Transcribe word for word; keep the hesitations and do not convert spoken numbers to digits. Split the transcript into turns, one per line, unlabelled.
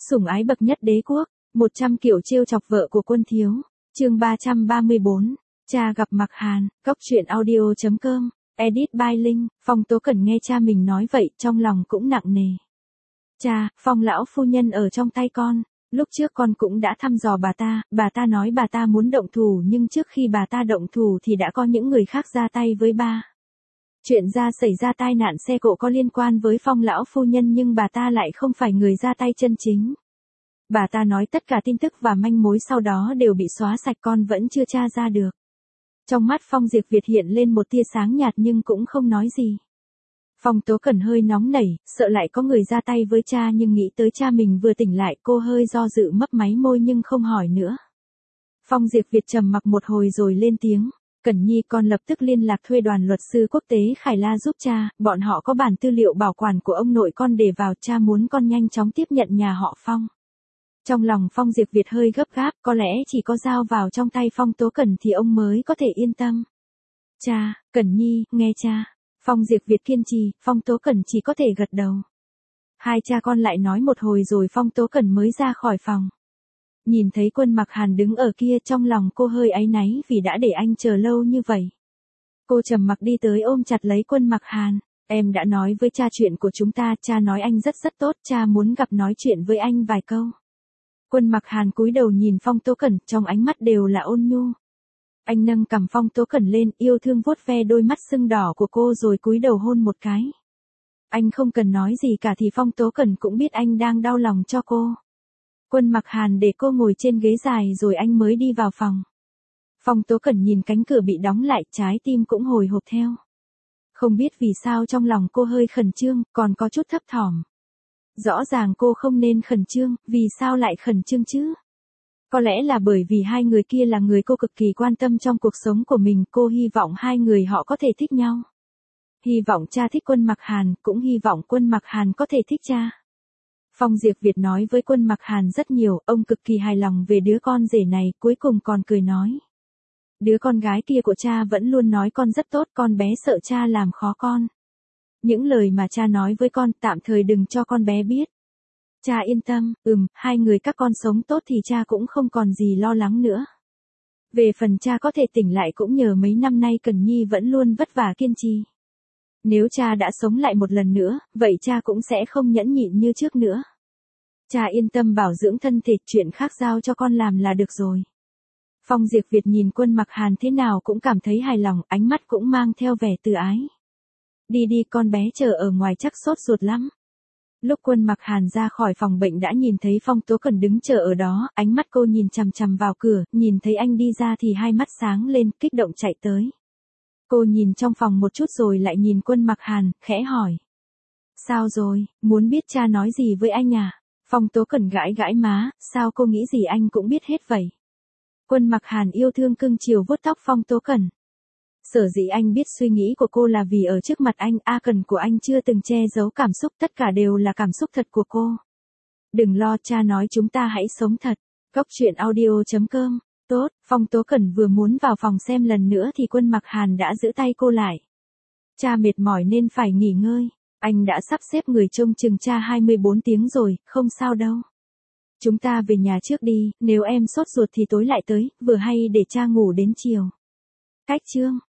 Sủng ái bậc nhất đế quốc, một trăm kiểu trêu chọc vợ của quân thiếu. Chương ba trăm ba mươi bốn. Cha gặp Mạc Hàn, Cóc truyện audio chấm com, edit by Linh. Phong Tố Cẩn nghe cha mình nói vậy, trong lòng cũng nặng nề. Cha, Phong lão phu nhân ở trong tay con, lúc trước con cũng đã thăm dò bà ta, bà ta nói bà ta muốn động thủ nhưng trước khi bà ta động thủ thì đã có những người khác ra tay với ba. Chuyện ra xảy ra tai nạn xe cộ có liên quan với Phong lão phu nhân nhưng bà ta lại không phải người ra tay chân chính. Bà ta nói tất cả tin tức và manh mối sau đó đều bị xóa sạch, con vẫn chưa tra ra được. Trong mắt Phong Diệp Việt hiện lên một tia sáng nhạt nhưng cũng không nói gì. Phong Tố Cẩn hơi nóng nảy, sợ lại có người ra tay với cha nhưng nghĩ tới cha mình vừa tỉnh lại, cô hơi do dự mấp máy môi nhưng không hỏi nữa. Phong Diệp Việt trầm mặc một hồi rồi lên tiếng. Cẩn Nhi, con lập tức liên lạc thuê đoàn luật sư quốc tế Khải La giúp cha, bọn họ có bản tư liệu bảo quản của ông nội con để vào, cha muốn con nhanh chóng tiếp nhận nhà họ Phong. Trong lòng Phong Diệp Việt hơi gấp gáp, có lẽ chỉ có giao vào trong tay Phong Tố Cẩn thì ông mới có thể yên tâm. Cha, Cẩn Nhi, nghe cha. Phong Diệp Việt kiên trì, Phong Tố Cẩn chỉ có thể gật đầu. Hai cha con lại nói một hồi rồi Phong Tố Cẩn mới ra khỏi phòng. Nhìn thấy Quân Mạc Hàn đứng ở kia, trong lòng cô hơi áy náy vì đã để anh chờ lâu như vậy. Cô trầm mặc đi tới ôm chặt lấy Quân Mạc Hàn. Em đã nói với cha chuyện của chúng ta, cha nói anh rất rất tốt, cha muốn gặp nói chuyện với anh vài câu. Quân Mạc Hàn cúi đầu nhìn Phong Tố Cẩn, trong ánh mắt đều là ôn nhu. Anh nâng cằm Phong Tố Cẩn lên, yêu thương vuốt ve đôi mắt sưng đỏ của cô rồi cúi đầu hôn một cái. Anh không cần nói gì cả thì Phong Tố Cẩn cũng biết anh đang đau lòng cho cô. Quân Mạc Hàn để cô ngồi trên ghế dài rồi anh mới đi vào phòng. Phong Tố Cẩn nhìn cánh cửa bị đóng lại, trái tim cũng hồi hộp theo. Không biết vì sao trong lòng cô hơi khẩn trương, còn có chút thấp thỏm. Rõ ràng cô không nên khẩn trương, vì sao lại khẩn trương chứ? Có lẽ là bởi vì hai người kia là người cô cực kỳ quan tâm trong cuộc sống của mình, cô hy vọng hai người họ có thể thích nhau. Hy vọng cha thích Quân Mạc Hàn, cũng hy vọng Quân Mạc Hàn có thể thích cha. Phong Diệp Việt nói với Quân Mạc Hàn rất nhiều, ông cực kỳ hài lòng về đứa con rể này, cuối cùng còn cười nói. Đứa con gái kia của cha vẫn luôn nói con rất tốt, con bé sợ cha làm khó con. Những lời mà cha nói với con tạm thời đừng cho con bé biết. Cha yên tâm, ừm, hai người các con sống tốt thì cha cũng không còn gì lo lắng nữa. Về phần cha có thể tỉnh lại cũng nhờ mấy năm nay Cẩn Nhi vẫn luôn vất vả kiên trì. Nếu cha đã sống lại một lần nữa, vậy cha cũng sẽ không nhẫn nhịn như trước nữa. Cha yên tâm bảo dưỡng thân thể, chuyện khác giao cho con làm là được rồi. Phong Diệp Việt nhìn Quân Mạc Hàn thế nào cũng cảm thấy hài lòng, ánh mắt cũng mang theo vẻ từ ái. Đi đi, con bé chờ ở ngoài chắc sốt ruột lắm. Lúc Quân Mạc Hàn ra khỏi phòng bệnh đã nhìn thấy Phong Tố Cẩn đứng chờ ở đó, ánh mắt cô nhìn chằm chằm vào cửa, nhìn thấy anh đi ra thì hai mắt sáng lên, kích động chạy tới. Cô nhìn trong phòng một chút rồi lại nhìn Quân Mạc Hàn, khẽ hỏi. Sao rồi, muốn biết cha nói gì với anh à? Phong Tố Cẩn gãi gãi má, sao cô nghĩ gì anh cũng biết hết vậy? Quân Mạc Hàn yêu thương cưng chiều vuốt tóc Phong Tố Cẩn. Sở dĩ anh biết suy nghĩ của cô là vì ở trước mặt anh, A Cần của anh chưa từng che giấu cảm xúc, tất cả đều là cảm xúc thật của cô. Đừng lo, cha nói chúng ta hãy sống thật. Cóc truyện audio chấm com. Tốt, Phong Tố Cẩn vừa muốn vào phòng xem lần nữa thì Quân Mạc Hàn đã giữ tay cô lại. Cha mệt mỏi nên phải nghỉ ngơi. Anh đã sắp xếp người trông chừng cha hai mươi bốn tiếng rồi, không sao đâu. Chúng ta về nhà trước đi, nếu em sốt ruột thì tối lại tới, vừa hay để cha ngủ đến chiều. Cách chương.